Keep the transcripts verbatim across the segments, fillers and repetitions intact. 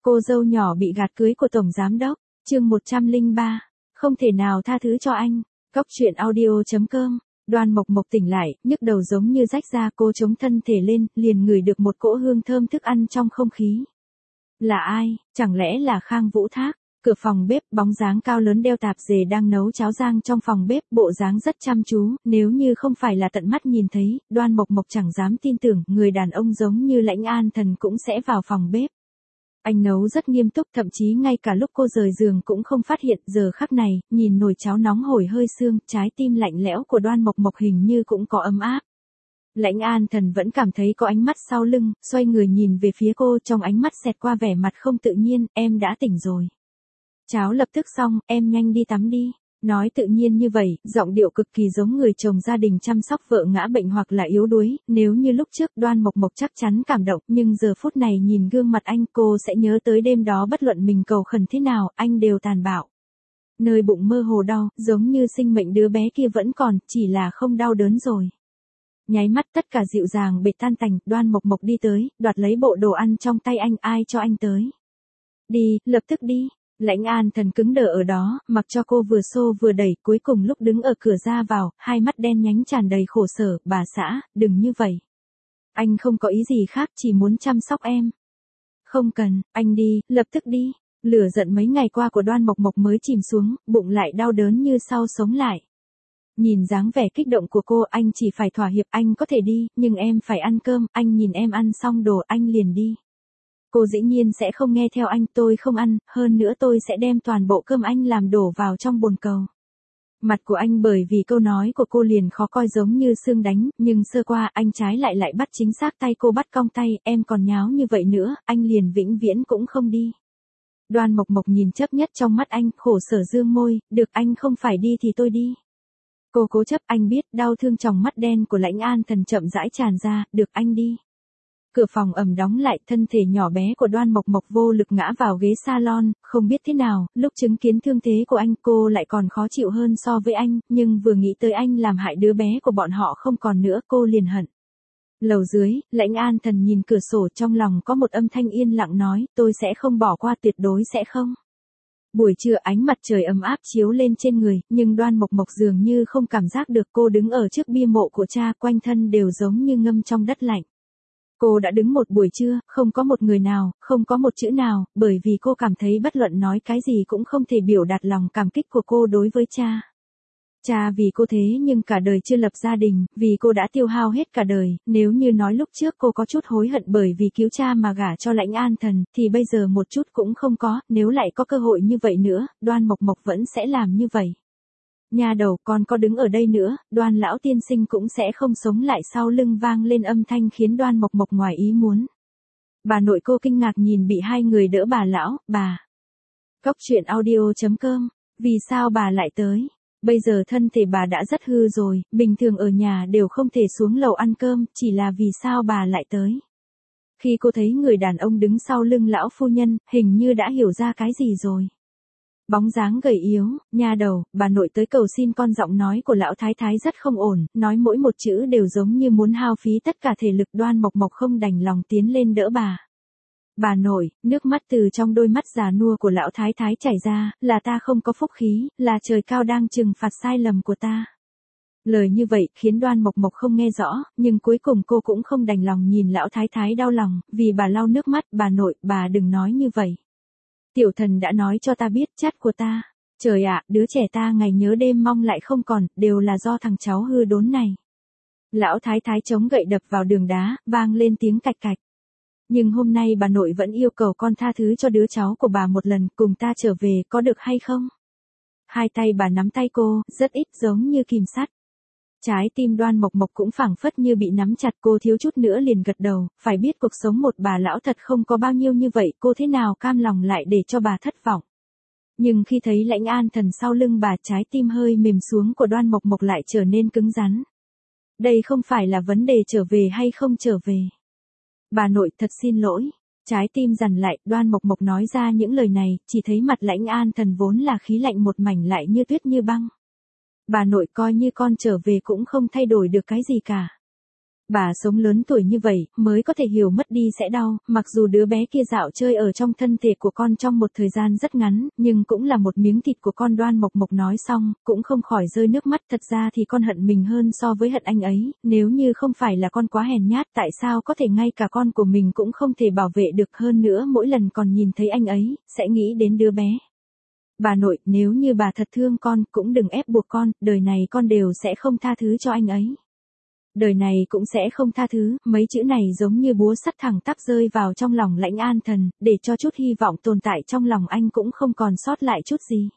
Cô dâu nhỏ bị gạt cưới của tổng giám đốc, chương một trăm lẻ ba, không thể nào tha thứ cho anh. Cóc truyện audio chấm com. Đoan Mộc Mộc tỉnh lại, nhức đầu giống như rách ra, cô chống thân thể lên, liền ngửi được một cỗ hương thơm thức ăn trong không khí. Là ai? Chẳng lẽ là Khang Vũ Thác? Cửa phòng bếp, bóng dáng cao lớn đeo tạp dề đang nấu cháo rang trong phòng bếp, bộ dáng rất chăm chú, nếu như không phải là tận mắt nhìn thấy, Đoan Mộc Mộc chẳng dám tin tưởng, người đàn ông giống như Lãnh An Thần cũng sẽ vào phòng bếp. Anh nấu rất nghiêm túc, thậm chí ngay cả lúc cô rời giường cũng không phát hiện, giờ khắc này, nhìn nồi cháo nóng hổi hơi sương, trái tim lạnh lẽo của Đoan Mộc Mộc hình như cũng có ấm áp. Lãnh An Thần vẫn cảm thấy có ánh mắt sau lưng, xoay người nhìn về phía cô, trong ánh mắt xẹt qua vẻ mặt không tự nhiên, em đã tỉnh rồi. Cháo lập tức xong, em nhanh đi tắm đi. Nói tự nhiên như vậy, giọng điệu cực kỳ giống người chồng gia đình chăm sóc vợ ngã bệnh hoặc là yếu đuối, nếu như lúc trước Đoan Mộc Mộc chắc chắn cảm động, nhưng giờ phút này nhìn gương mặt anh cô sẽ nhớ tới đêm đó bất luận mình cầu khẩn thế nào, anh đều tàn bạo. Nơi bụng mơ hồ đau, giống như sinh mệnh đứa bé kia vẫn còn, chỉ là không đau đớn rồi. Nháy mắt tất cả dịu dàng bệt tan tành, Đoan Mộc Mộc đi tới, đoạt lấy bộ đồ ăn trong tay anh, ai cho anh tới. Đi, lập tức đi. Lãnh An Thần cứng đờ ở đó, mặc cho cô vừa xô vừa đẩy, cuối cùng lúc đứng ở cửa ra vào, hai mắt đen nhánh tràn đầy khổ sở, bà xã, đừng như vậy. Anh không có ý gì khác, chỉ muốn chăm sóc em. Không cần, anh đi, lập tức đi. Lửa giận mấy ngày qua của Đoan Mộc Mộc mới chìm xuống, bụng lại đau đớn như sau sống lại. Nhìn dáng vẻ kích động của cô, anh chỉ phải thỏa hiệp, anh có thể đi, nhưng em phải ăn cơm, anh nhìn em ăn xong đồ, anh liền đi. Cô dĩ nhiên sẽ không nghe theo anh, tôi không ăn, hơn nữa tôi sẽ đem toàn bộ cơm anh làm đổ vào trong bồn cầu. Mặt của anh bởi vì câu nói của cô liền khó coi giống như xương đánh, nhưng sơ qua anh trái lại lại bắt chính xác tay cô bắt cong tay, em còn nháo như vậy nữa, anh liền vĩnh viễn cũng không đi. Đoan Mộc Mộc nhìn chấp nhất trong mắt anh, khổ sở dương môi, được anh không phải đi thì tôi đi. Cô cố chấp, anh biết, đau thương trong mắt đen của Lãnh An Thần chậm rãi tràn ra, được anh đi. Cửa phòng ầm đóng lại, thân thể nhỏ bé của Đoan Mộc Mộc vô lực ngã vào ghế salon, không biết thế nào, lúc chứng kiến thương thế của anh cô lại còn khó chịu hơn so với anh, nhưng vừa nghĩ tới anh làm hại đứa bé của bọn họ không còn nữa, cô liền hận. Lầu dưới, Lãnh An Thần nhìn cửa sổ, trong lòng có một âm thanh yên lặng nói, tôi sẽ không bỏ qua, tuyệt đối sẽ không. Buổi trưa ánh mặt trời ấm áp chiếu lên trên người, nhưng Đoan Mộc Mộc dường như không cảm giác được, cô đứng ở trước bia mộ của cha, quanh thân đều giống như ngâm trong đất lạnh. Cô đã đứng một buổi trưa, không có một người nào, không có một chữ nào, bởi vì cô cảm thấy bất luận nói cái gì cũng không thể biểu đạt lòng cảm kích của cô đối với cha. Cha vì cô thế nhưng cả đời chưa lập gia đình, vì cô đã tiêu hao hết cả đời, nếu như nói lúc trước cô có chút hối hận bởi vì cứu cha mà gả cho Lãnh An Thần, thì bây giờ một chút cũng không có, nếu lại có cơ hội như vậy nữa, Đoan Mộc Mộc vẫn sẽ làm như vậy. Nhà đầu, con có đứng ở đây nữa, Đoan lão tiên sinh cũng sẽ không sống lại. Sau lưng vang lên âm thanh khiến Đoan Mộc Mộc ngoài ý muốn. Bà nội cô kinh ngạc nhìn bị hai người đỡ bà lão, bà. Cóc truyện audio chấm com, vì sao bà lại tới? Bây giờ thân thể bà đã rất hư rồi, bình thường ở nhà đều không thể xuống lầu ăn cơm, chỉ là vì sao bà lại tới? Khi cô thấy người đàn ông đứng sau lưng lão phu nhân, hình như đã hiểu ra cái gì rồi. Bóng dáng gầy yếu, nha đầu, bà nội tới cầu xin con, giọng nói của lão thái thái rất không ổn, nói mỗi một chữ đều giống như muốn hao phí tất cả thể lực. Đoan Mộc Mộc không đành lòng tiến lên đỡ bà. Bà nội, nước mắt từ trong đôi mắt già nua của lão thái thái chảy ra, là ta không có phúc khí, là trời cao đang trừng phạt sai lầm của ta. Lời như vậy khiến Đoan Mộc Mộc không nghe rõ, nhưng cuối cùng cô cũng không đành lòng nhìn lão thái thái đau lòng, vì bà lau nước mắt, bà nội, bà đừng nói như vậy. Tiểu thần đã nói cho ta biết chát của ta. Trời ạ, đứa trẻ ta ngày nhớ đêm mong lại không còn, đều là do thằng cháu hư đốn này. Lão thái thái chống gậy đập vào đường đá, vang lên tiếng cạch cạch. Nhưng hôm nay bà nội vẫn yêu cầu con tha thứ cho đứa cháu của bà một lần, cùng ta trở về, có được hay không? Hai tay bà nắm tay cô, rất ít giống như kìm sắt. Trái tim Đoan Mộc Mộc cũng phảng phất như bị nắm chặt, cô thiếu chút nữa liền gật đầu, phải biết cuộc sống một bà lão thật không có bao nhiêu như vậy, cô thế nào cam lòng lại để cho bà thất vọng. Nhưng khi thấy Lãnh An Thần sau lưng bà, trái tim hơi mềm xuống của Đoan Mộc Mộc lại trở nên cứng rắn. Đây không phải là vấn đề trở về hay không trở về. Bà nội, thật xin lỗi. Trái tim dằn lại, Đoan Mộc Mộc nói ra những lời này, chỉ thấy mặt Lãnh An Thần vốn là khí lạnh một mảnh lại như tuyết như băng. Bà nội, coi như con trở về cũng không thay đổi được cái gì cả. Bà sống lớn tuổi như vậy, mới có thể hiểu mất đi sẽ đau, mặc dù đứa bé kia dạo chơi ở trong thân thể của con trong một thời gian rất ngắn, nhưng cũng là một miếng thịt của con. Đoan Mộc Mộc nói xong, cũng không khỏi rơi nước mắt. Thật ra thì con hận mình hơn so với hận anh ấy, nếu như không phải là con quá hèn nhát, tại sao có thể ngay cả con của mình cũng không thể bảo vệ được. Hơn nữa mỗi lần còn nhìn thấy anh ấy, sẽ nghĩ đến đứa bé. Bà nội, nếu như bà thật thương con, cũng đừng ép buộc con, đời này con đều sẽ không tha thứ cho anh ấy. Đời này cũng sẽ không tha thứ, mấy chữ này giống như búa sắt thẳng tắp rơi vào trong lòng Lãnh An Thần, để cho chút hy vọng tồn tại trong lòng anh cũng không còn sót lại chút gì.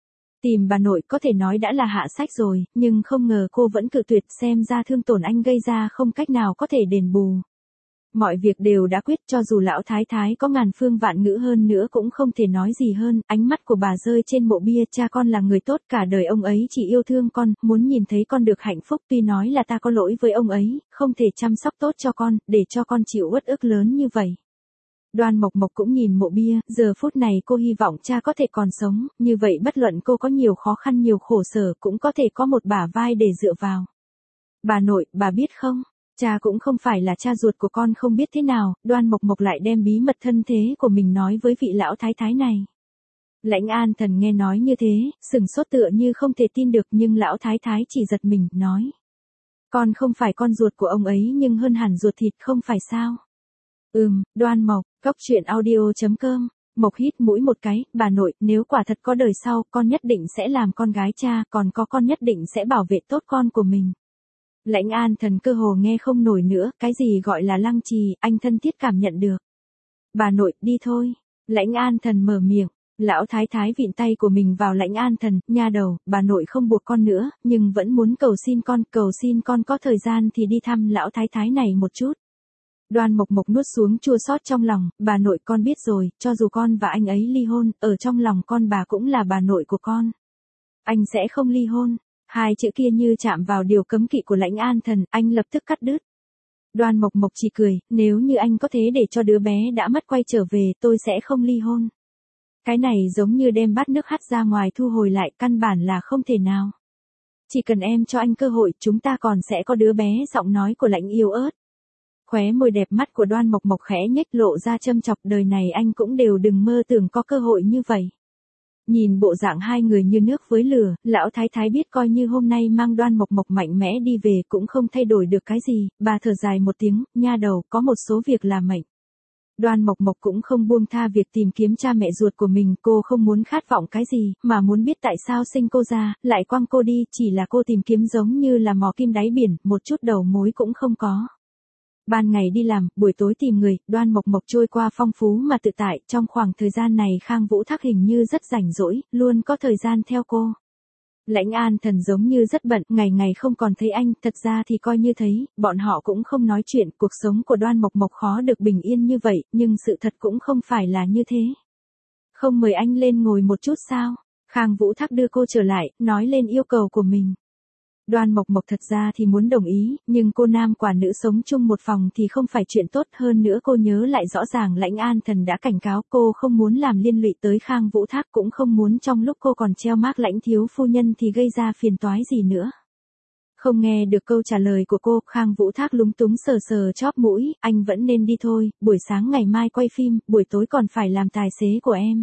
Tìm bà nội có thể nói đã là hạ sách rồi, nhưng không ngờ cô vẫn cự tuyệt, xem ra thương tổn anh gây ra không cách nào có thể đền bù. Mọi việc đều đã quyết, cho dù lão thái thái có ngàn phương vạn ngữ hơn nữa cũng không thể nói gì hơn. Ánh mắt của bà rơi trên mộ bia. Cha con là người tốt, cả đời ông ấy chỉ yêu thương con, muốn nhìn thấy con được hạnh phúc. Tuy nói là ta có lỗi với ông ấy, không thể chăm sóc tốt cho con, để cho con chịu uất ức lớn như vậy. Đoan Mộc Mộc cũng nhìn mộ bia, giờ phút này cô hy vọng cha có thể còn sống, như vậy bất luận cô có nhiều khó khăn nhiều khổ sở cũng có thể có một bả vai để dựa vào. Bà nội, bà biết không? Cha cũng không phải là cha ruột của con. Không biết thế nào, Đoan Mộc Mộc lại đem bí mật thân thế của mình nói với vị lão thái thái này. Lãnh An Thần nghe nói như thế, sừng sốt tựa như không thể tin được, nhưng lão thái thái chỉ giật mình, nói. Con không phải con ruột của ông ấy nhưng hơn hẳn ruột thịt, không phải sao? Ừm, Đoan Mộc, Cốc Truyện Audio chấm com. Mộc hít mũi một cái, bà nội, nếu quả thật có đời sau, con nhất định sẽ làm con gái cha, còn có con nhất định sẽ bảo vệ tốt con của mình. Lãnh An Thần cơ hồ nghe không nổi nữa, cái gì gọi là lăng trì, anh thân thiết cảm nhận được. Bà nội, đi thôi. Lãnh An Thần mở miệng, lão thái thái vịn tay của mình vào Lãnh An Thần, nha đầu, bà nội không buộc con nữa, nhưng vẫn muốn cầu xin con, cầu xin con có thời gian thì đi thăm lão thái thái này một chút. Đoan Mộc Mộc nuốt xuống chua xót trong lòng, bà nội con biết rồi, cho dù con và anh ấy ly hôn, ở trong lòng con bà cũng là bà nội của con. Anh sẽ không ly hôn. Hai chữ kia như chạm vào điều cấm kỵ của Lãnh An Thần, anh lập tức cắt đứt. Đoan Mộc Mộc chỉ cười, nếu như anh có thế để cho đứa bé đã mất quay trở về, tôi sẽ không ly hôn. Cái này giống như đem bát nước hắt ra ngoài thu hồi lại, căn bản là không thể nào. Chỉ cần em cho anh cơ hội, chúng ta còn sẽ có đứa bé. Giọng nói của Lãnh yếu ớt. Khóe môi đẹp mắt của Đoan Mộc Mộc khẽ nhếch lộ ra châm chọc, đời này anh cũng đều đừng mơ tưởng có cơ hội như vậy. Nhìn bộ dạng hai người như nước với lửa, lão thái thái biết coi như hôm nay mang Đoan Mộc Mộc mạnh mẽ đi về cũng không thay đổi được cái gì, bà thở dài một tiếng, nha đầu, có một số việc là mệnh. Đoan Mộc Mộc cũng không buông tha việc tìm kiếm cha mẹ ruột của mình, cô không muốn khát vọng cái gì, mà muốn biết tại sao sinh cô ra, lại quăng cô đi, chỉ là cô tìm kiếm giống như là mò kim đáy biển, một chút đầu mối cũng không có. Ban ngày đi làm, buổi tối tìm người, Đoan Mộc Mộc trôi qua phong phú mà tự tại, trong khoảng thời gian này Khang Vũ Thác hình như rất rảnh rỗi, luôn có thời gian theo cô. Lãnh An Thần giống như rất bận, ngày ngày không còn thấy anh, thật ra thì coi như thấy, bọn họ cũng không nói chuyện, cuộc sống của Đoan Mộc Mộc khó được bình yên như vậy, nhưng sự thật cũng không phải là như thế. Không mời anh lên ngồi một chút sao? Khang Vũ Thác đưa cô trở lại, nói lên yêu cầu của mình. Đoan Mộc Mộc thật ra thì muốn đồng ý, nhưng cô nam quả nữ sống chung một phòng thì không phải chuyện tốt, hơn nữa cô nhớ lại rõ ràng Lãnh An Thần đã cảnh cáo cô không muốn làm liên lụy tới Khang Vũ Thác, cũng không muốn trong lúc cô còn treo mác Lãnh thiếu phu nhân thì gây ra phiền toái gì nữa. Không nghe được câu trả lời của cô, Khang Vũ Thác lúng túng sờ sờ chóp mũi, anh vẫn nên đi thôi, buổi sáng ngày mai quay phim, buổi tối còn phải làm tài xế của em.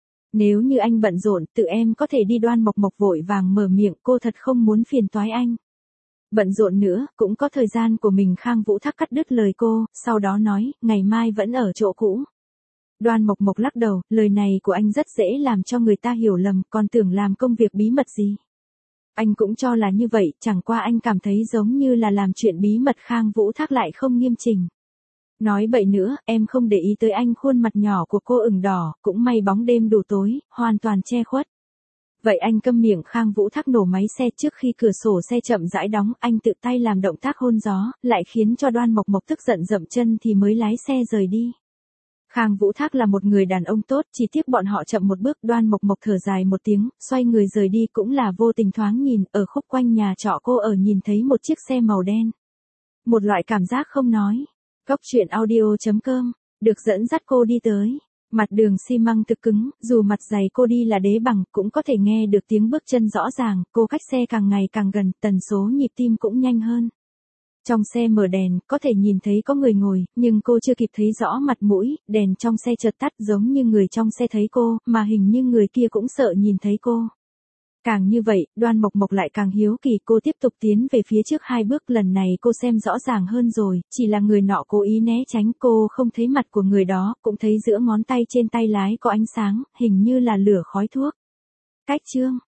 Nếu như anh bận rộn, tự em có thể đi. Đoan Mộc Mộc vội vàng mở miệng, cô thật không muốn phiền toái anh. Bận rộn nữa, cũng có thời gian của mình. Khang Vũ Thác cắt đứt lời cô, sau đó nói, ngày mai vẫn ở chỗ cũ. Đoan Mộc Mộc lắc đầu, lời này của anh rất dễ làm cho người ta hiểu lầm, còn tưởng làm công việc bí mật gì. Anh cũng cho là như vậy, chẳng qua anh cảm thấy giống như là làm chuyện bí mật. Khang Vũ Thác lại không nghiêm chỉnh. Nói bậy nữa, em không để ý tới anh. Khuôn mặt nhỏ của cô ửng đỏ, cũng may bóng đêm đủ tối, hoàn toàn che khuất. Vậy anh câm miệng. Khang Vũ Thác nổ máy xe trước khi cửa sổ xe chậm rãi đóng, anh tự tay làm động tác hôn gió, lại khiến cho Đoan Mộc Mộc tức giận dậm chân thì mới lái xe rời đi. Khang Vũ Thác là một người đàn ông tốt, chỉ tiếc bọn họ chậm một bước. Đoan Mộc Mộc thở dài một tiếng, xoay người rời đi, cũng là vô tình thoáng nhìn, ở khúc quanh nhà trọ cô ở nhìn thấy một chiếc xe màu đen. Một loại cảm giác không nói. Cốc Truyện Audio chấm com, được dẫn dắt cô đi tới. Mặt đường xi măng thực cứng, dù mặt dày cô đi là đế bằng, cũng có thể nghe được tiếng bước chân rõ ràng, cô cách xe càng ngày càng gần, tần số nhịp tim cũng nhanh hơn. Trong xe mở đèn, có thể nhìn thấy có người ngồi, nhưng cô chưa kịp thấy rõ mặt mũi, đèn trong xe chợt tắt giống như người trong xe thấy cô, mà hình như người kia cũng sợ nhìn thấy cô. Càng như vậy, Đoan Mộc Mộc lại càng hiếu kỳ, cô tiếp tục tiến về phía trước hai bước, lần này cô xem rõ ràng hơn rồi, chỉ là người nọ cố ý né tránh, cô không thấy mặt của người đó, cũng thấy giữa ngón tay trên tay lái có ánh sáng, hình như là lửa khói thuốc. Cách chương